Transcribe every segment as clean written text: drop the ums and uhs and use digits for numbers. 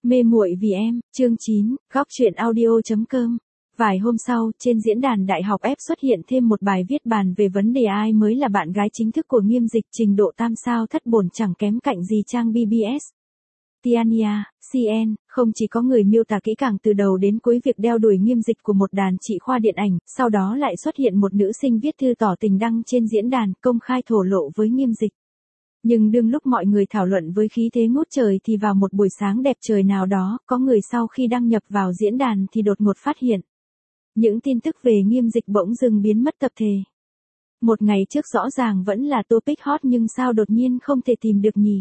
Mê muội vì em, chương 9, góc truyện audio.com. Vài hôm sau, trên diễn đàn Đại học F xuất hiện thêm một bài viết bàn về vấn đề ai mới là bạn gái chính thức của Nghiêm Dịch, trình độ tam sao thất bổn chẳng kém cạnh gì trang BBS. Tiania, CN, không chỉ có người miêu tả kỹ càng từ đầu đến cuối việc đeo đuổi Nghiêm Dịch của một đàn chị khoa điện ảnh, sau đó lại xuất hiện một nữ sinh viết thư tỏ tình đăng trên diễn đàn công khai thổ lộ với Nghiêm Dịch. Nhưng đương lúc mọi người thảo luận với khí thế ngút trời thì vào một buổi sáng đẹp trời nào đó, có người sau khi đăng nhập vào diễn đàn thì đột ngột phát hiện. Những tin tức về Nghiêm Dịch bỗng dưng biến mất tập thể. Một ngày trước rõ ràng vẫn là topic hot nhưng sao đột nhiên không thể tìm được nhỉ?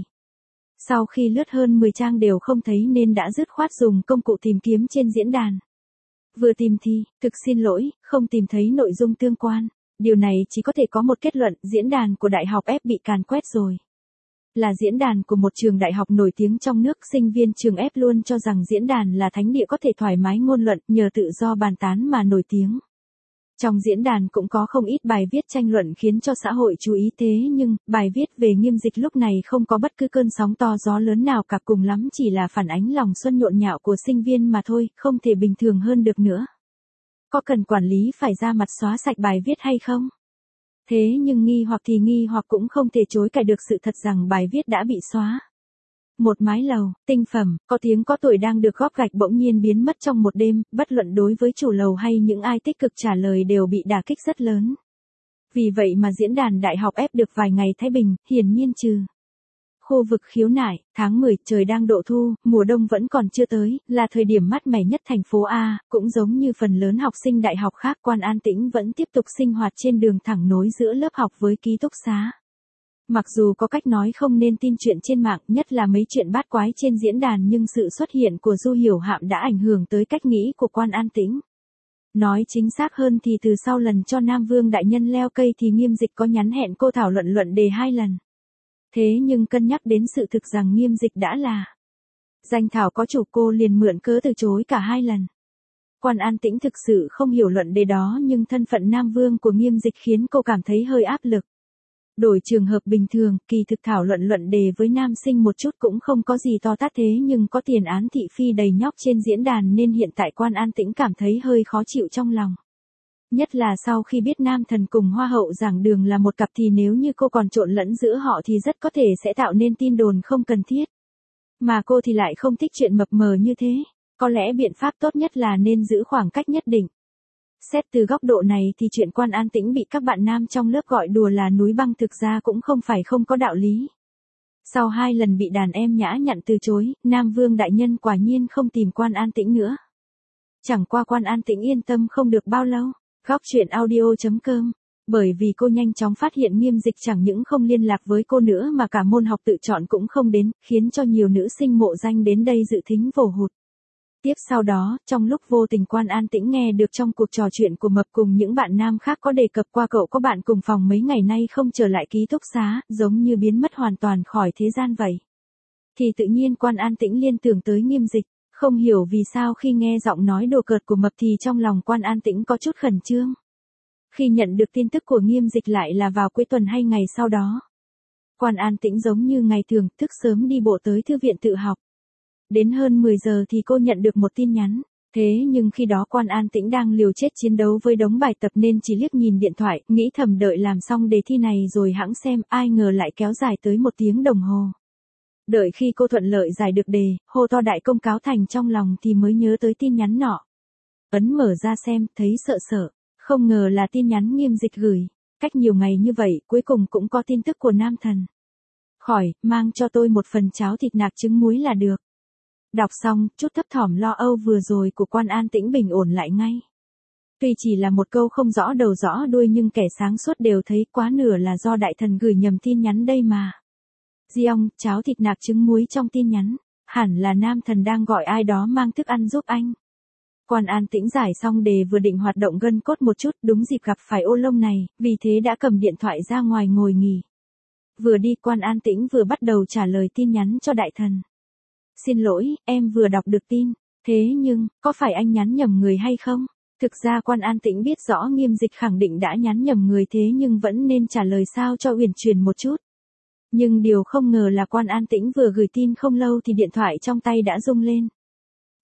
Sau khi lướt hơn 10 trang đều không thấy nên đã dứt khoát dùng công cụ tìm kiếm trên diễn đàn. Vừa tìm thì, thực xin lỗi, không tìm thấy nội dung tương quan. Điều này chỉ có thể có một kết luận, diễn đàn của Đại học F bị càn quét rồi. Là diễn đàn của một trường đại học nổi tiếng trong nước, sinh viên trường F luôn cho rằng diễn đàn là thánh địa có thể thoải mái ngôn luận, nhờ tự do bàn tán mà nổi tiếng. Trong diễn đàn cũng có không ít bài viết tranh luận khiến cho xã hội chú ý, thế nhưng, bài viết về Nghiêm Dịch lúc này không có bất cứ cơn sóng to gió lớn nào cả, cùng lắm chỉ là phản ánh lòng xuân nhộn nhạo của sinh viên mà thôi, không thể bình thường hơn được nữa. Có cần quản lý phải ra mặt xóa sạch bài viết hay không? Thế nhưng nghi hoặc thì nghi hoặc cũng không thể chối cãi được sự thật rằng bài viết đã bị xóa. Một mái lầu, tinh phẩm, có tiếng có tuổi đang được góp gạch bỗng nhiên biến mất trong một đêm, bất luận đối với chủ lầu hay những ai tích cực trả lời đều bị đả kích rất lớn. Vì vậy mà diễn đàn Đại học F được vài ngày thái bình, hiển nhiên trừ. Khu vực khiếu nại, tháng 10, trời đang độ thu, mùa đông vẫn còn chưa tới, là thời điểm mát mẻ nhất thành phố A, cũng giống như phần lớn học sinh đại học khác, Quan An Tĩnh vẫn tiếp tục sinh hoạt trên đường thẳng nối giữa lớp học với ký túc xá. Mặc dù có cách nói không nên tin chuyện trên mạng, nhất là mấy chuyện bát quái trên diễn đàn, nhưng sự xuất hiện của Du Hiểu Hạm đã ảnh hưởng tới cách nghĩ của Quan An Tĩnh. Nói chính xác hơn thì từ sau lần cho Nam Vương đại nhân leo cây thì Nghiêm Dịch có nhắn hẹn cô thảo luận đề 2 lần. Thế nhưng cân nhắc đến sự thực rằng Nghiêm Dịch đã là danh thảo có chủ, cô liền mượn cớ từ chối cả 2 lần. Quan An Tĩnh thực sự không hiểu luận đề đó, nhưng thân phận Nam Vương của Nghiêm Dịch khiến cô cảm thấy hơi áp lực. Đổi trường hợp bình thường, kỳ thực thảo luận đề với nam sinh một chút cũng không có gì to tát, thế nhưng có tiền án thị phi đầy nhóc trên diễn đàn nên hiện tại Quan An Tĩnh cảm thấy hơi khó chịu trong lòng. Nhất là sau khi biết nam thần cùng hoa hậu giảng đường là một cặp thì nếu như cô còn trộn lẫn giữa họ thì rất có thể sẽ tạo nên tin đồn không cần thiết. Mà cô thì lại không thích chuyện mập mờ như thế. Có lẽ biện pháp tốt nhất là nên giữ khoảng cách nhất định. Xét từ góc độ này thì chuyện Quan An Tĩnh bị các bạn nam trong lớp gọi đùa là núi băng thực ra cũng không phải không có đạo lý. Sau 2 lần bị đàn em nhã nhặn từ chối, Nam Vương đại nhân quả nhiên không tìm Quan An Tĩnh nữa. Chẳng qua Quan An Tĩnh yên tâm không được bao lâu. Góc truyện audio.com. Bởi vì cô nhanh chóng phát hiện Nghiêm Dịch chẳng những không liên lạc với cô nữa mà cả môn học tự chọn cũng không đến, khiến cho nhiều nữ sinh mộ danh đến đây dự thính vồ hụt. Tiếp sau đó, trong lúc vô tình Quan An Tĩnh nghe được trong cuộc trò chuyện của Mập cùng những bạn nam khác có đề cập qua cậu có bạn cùng phòng mấy ngày nay không trở lại ký túc xá, giống như biến mất hoàn toàn khỏi thế gian vậy. Thì tự nhiên Quan An Tĩnh liên tưởng tới Nghiêm Dịch, không hiểu vì sao khi nghe giọng nói đùa cợt của Mập thì trong lòng Quan An Tĩnh có chút khẩn trương. Khi nhận được tin tức của Nghiêm Dịch lại là vào cuối tuần hay ngày sau đó, Quan An Tĩnh giống như ngày thường thức sớm đi bộ tới thư viện tự học. Đến hơn 10 giờ thì cô nhận được một tin nhắn, thế nhưng khi đó Quan An Tĩnh đang liều chết chiến đấu với đống bài tập nên chỉ liếc nhìn điện thoại, nghĩ thầm đợi làm xong đề thi này rồi hẵng xem, ai ngờ lại kéo dài tới 1 tiếng đồng hồ. Đợi khi cô thuận lợi giải được đề, hô to đại công cáo thành trong lòng thì mới nhớ tới tin nhắn nọ. Ấn mở ra xem, thấy sợ sợ, không ngờ là tin nhắn Nghiêm Dịch gửi, cách nhiều ngày như vậy cuối cùng cũng có tin tức của nam thần. Khỏi, mang cho tôi một phần cháo thịt nạc trứng muối là được. Đọc xong, chút thấp thỏm lo âu vừa rồi của Quan An Tĩnh bình ổn lại ngay. Tuy chỉ là một câu không rõ đầu rõ đuôi nhưng kẻ sáng suốt đều thấy quá nửa là do đại thần gửi nhầm tin nhắn đây mà. Giong, cháo thịt nạc trứng muối trong tin nhắn, hẳn là nam thần đang gọi ai đó mang thức ăn giúp anh. Quan An Tĩnh giải xong đề vừa định hoạt động gân cốt một chút, đúng dịp gặp phải ô lông này, vì thế đã cầm điện thoại ra ngoài ngồi nghỉ. Vừa đi Quan An Tĩnh vừa bắt đầu trả lời tin nhắn cho đại thần. Xin lỗi, em vừa đọc được tin, thế nhưng, có phải anh nhắn nhầm người hay không? Thực ra Quan An Tĩnh biết rõ Nghiêm Dịch khẳng định đã nhắn nhầm người, thế nhưng vẫn nên trả lời sao cho uyển chuyển một chút. Nhưng điều không ngờ là Quan An Tĩnh vừa gửi tin không lâu thì điện thoại trong tay đã rung lên.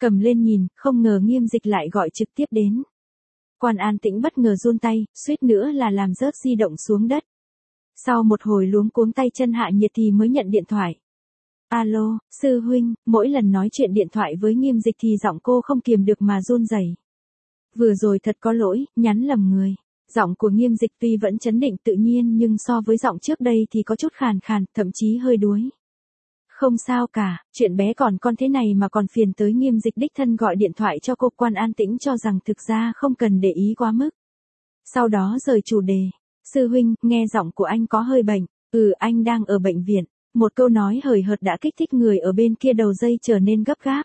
Cầm lên nhìn, không ngờ Nghiêm Dịch lại gọi trực tiếp đến. Quan An Tĩnh bất ngờ run tay, suýt nữa là làm rớt di động xuống đất. Sau một hồi luống cuống tay chân hạ nhiệt thì mới nhận điện thoại. Alo, sư huynh, mỗi lần nói chuyện điện thoại với Nghiêm Dịch thì giọng cô không kiềm được mà run rẩy. Vừa rồi thật có lỗi, nhắn lầm người. Giọng của Nghiêm Dịch tuy vẫn trấn định tự nhiên nhưng so với giọng trước đây thì có chút khàn khàn, thậm chí hơi đuối. Không sao cả, chuyện bé còn con thế này mà còn phiền tới Nghiêm Dịch đích thân gọi điện thoại cho cô. Quan An Tĩnh cho rằng thực ra không cần để ý quá mức. Sau đó rời chủ đề. Sư huynh, nghe giọng của anh có hơi bệnh. Anh đang ở bệnh viện. Một câu nói hời hợt đã kích thích người ở bên kia đầu dây trở nên gấp gáp.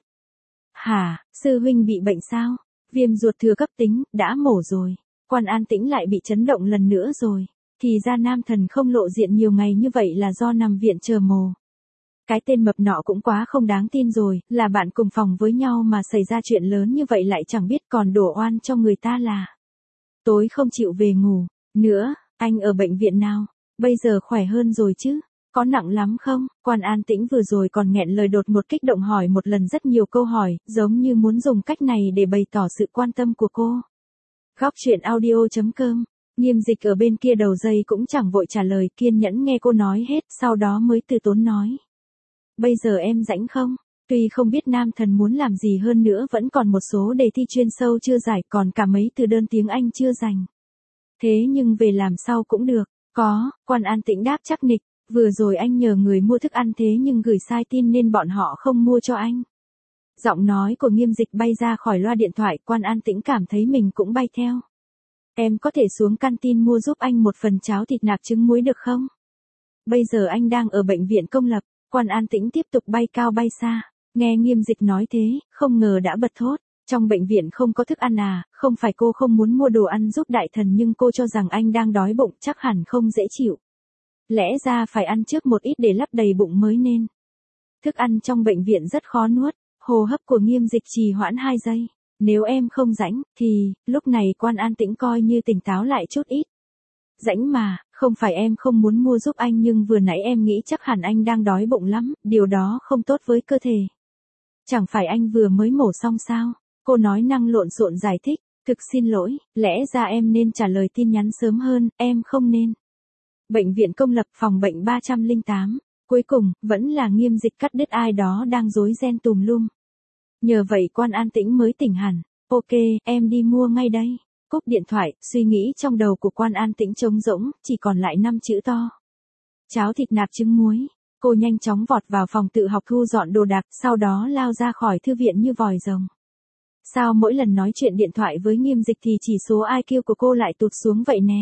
Hả, sư huynh bị bệnh sao? Viêm ruột thừa cấp tính, đã mổ rồi. Quan An Tĩnh lại bị chấn động lần nữa rồi. Thì ra nam thần không lộ diện nhiều ngày như vậy là do nằm viện chờ mổ. Cái tên mập nọ cũng quá không đáng tin rồi, là bạn cùng phòng với nhau mà xảy ra chuyện lớn như vậy lại chẳng biết còn đổ oan cho người ta là. Tối không chịu về ngủ. Nữa, anh ở bệnh viện nào? Bây giờ khỏe hơn rồi chứ? Có nặng lắm không? Quan An Tĩnh vừa rồi còn nghẹn lời đột một kích động hỏi một lần rất nhiều câu hỏi, giống như muốn dùng cách này để bày tỏ sự quan tâm của cô. Góc truyện audio.com. Nghiêm Dịch ở bên kia đầu dây cũng chẳng vội trả lời, kiên nhẫn nghe cô nói hết, sau đó mới từ tốn nói. Bây giờ em rảnh không? Tuy không biết nam thần muốn làm gì hơn nữa vẫn còn một số đề thi chuyên sâu chưa giải, còn cả mấy từ đơn tiếng Anh chưa dành. Thế nhưng về làm sau cũng được. Có, Quan An Tĩnh đáp chắc nịch. Vừa rồi anh nhờ người mua thức ăn thế nhưng gửi sai tin nên bọn họ không mua cho anh. Giọng nói của Nghiêm Dịch bay ra khỏi loa điện thoại, Quan An Tĩnh cảm thấy mình cũng bay theo. Em có thể xuống canteen mua giúp anh một phần cháo thịt nạc trứng muối được không? Bây giờ anh đang ở bệnh viện công lập. Quan An Tĩnh tiếp tục bay cao bay xa. Nghe Nghiêm Dịch nói thế, không ngờ đã bật thốt. Trong bệnh viện không có thức ăn à? Không phải cô không muốn mua đồ ăn giúp đại thần nhưng cô cho rằng anh đang đói bụng, chắc hẳn không dễ chịu. Lẽ ra phải ăn trước một ít để lấp đầy bụng mới nên. Thức ăn trong bệnh viện rất khó nuốt. Hô hấp của Nghiêm Dịch trì hoãn 2 giây. Nếu em không rảnh, thì, lúc này Quan An Tĩnh coi như tỉnh táo lại chút ít. Rảnh mà, không phải em không muốn mua giúp anh nhưng vừa nãy em nghĩ chắc hẳn anh đang đói bụng lắm, điều đó không tốt với cơ thể. Chẳng phải anh vừa mới mổ xong sao? Cô nói năng lộn xộn giải thích, thực xin lỗi, lẽ ra em nên trả lời tin nhắn sớm hơn, em không nên. Bệnh viện công lập phòng bệnh 308, cuối cùng, vẫn là Nghiêm Dịch cắt đứt ai đó đang rối ren tùm lum. Nhờ vậy Quan An Tĩnh mới tỉnh hẳn. Ok, em đi mua ngay đây. Cúp điện thoại, suy nghĩ trong đầu của Quan An Tĩnh trống rỗng, chỉ còn lại 5 chữ to. Cháo thịt nạc trứng muối. Cô nhanh chóng vọt vào phòng tự học thu dọn đồ đạc, sau đó lao ra khỏi thư viện như vòi rồng. Sao mỗi lần nói chuyện điện thoại với Nghiêm Dịch thì chỉ số IQ của cô lại tụt xuống vậy nè?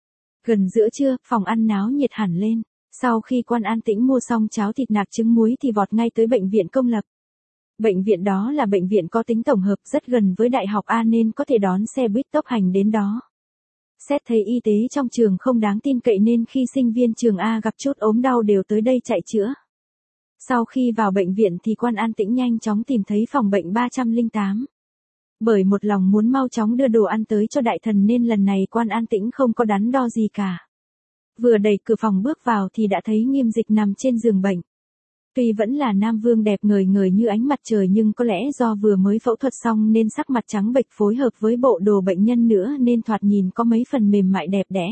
Gần giữa trưa, phòng ăn náo nhiệt hẳn lên. Sau khi Quan An Tĩnh mua xong cháo thịt nạc trứng muối thì vọt ngay tới bệnh viện công lập. Bệnh viện đó là bệnh viện có tính tổng hợp rất gần với Đại học A nên có thể đón xe buýt tốc hành đến đó. Xét thấy y tế trong trường không đáng tin cậy nên khi sinh viên trường A gặp chút ốm đau đều tới đây chạy chữa. Sau khi vào bệnh viện thì Quan An Tĩnh nhanh chóng tìm thấy phòng bệnh 308. Bởi một lòng muốn mau chóng đưa đồ ăn tới cho đại thần nên lần này Quan An Tĩnh không có đắn đo gì cả. Vừa đẩy cửa phòng bước vào thì đã thấy Nghiêm Dịch nằm trên giường bệnh. Tuy vẫn là nam vương đẹp ngời ngời như ánh mặt trời nhưng có lẽ do vừa mới phẫu thuật xong nên sắc mặt trắng bệch phối hợp với bộ đồ bệnh nhân nữa nên thoạt nhìn có mấy phần mềm mại đẹp đẽ.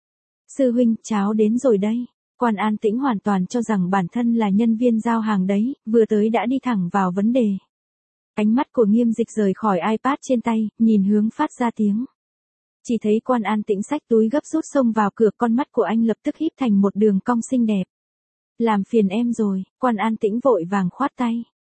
Sư huynh, cháo đến rồi đây. Quan An Tĩnh hoàn toàn cho rằng bản thân là nhân viên giao hàng đấy, vừa tới đã đi thẳng vào vấn đề. Ánh mắt của Nghiêm Dịch rời khỏi iPad trên tay, nhìn hướng phát ra tiếng. Chỉ thấy Quan An Tĩnh xách túi gấp rút xông vào cửa, con mắt của anh lập tức híp thành một đường cong xinh đẹp. Làm phiền em rồi, Quan An Tĩnh vội vàng khoát tay.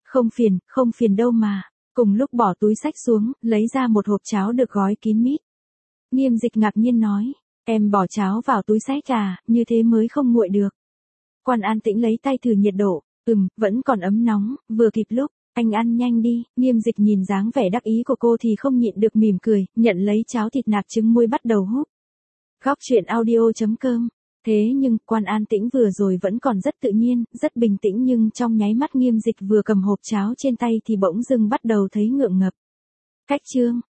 Không phiền đâu mà. Cùng lúc bỏ túi xách xuống, lấy ra một hộp cháo được gói kín mít. Nghiêm Dịch ngạc nhiên nói, em bỏ cháo vào túi xách à, như thế mới không nguội được. Quan An Tĩnh lấy tay thử nhiệt độ, vẫn còn ấm nóng, vừa kịp lúc, anh ăn nhanh đi. Nghiêm Dịch nhìn dáng vẻ đắc ý của cô thì không nhịn được mỉm cười, nhận lấy cháo thịt nạc trứng muối bắt đầu húp. Góc truyện audio.com. Thế nhưng, Quan An Tĩnh vừa rồi vẫn còn rất tự nhiên, rất bình tĩnh nhưng trong nháy mắt Nghiêm Dịch vừa cầm hộp cháo trên tay thì bỗng dưng bắt đầu thấy ngượng ngập. Cách chương.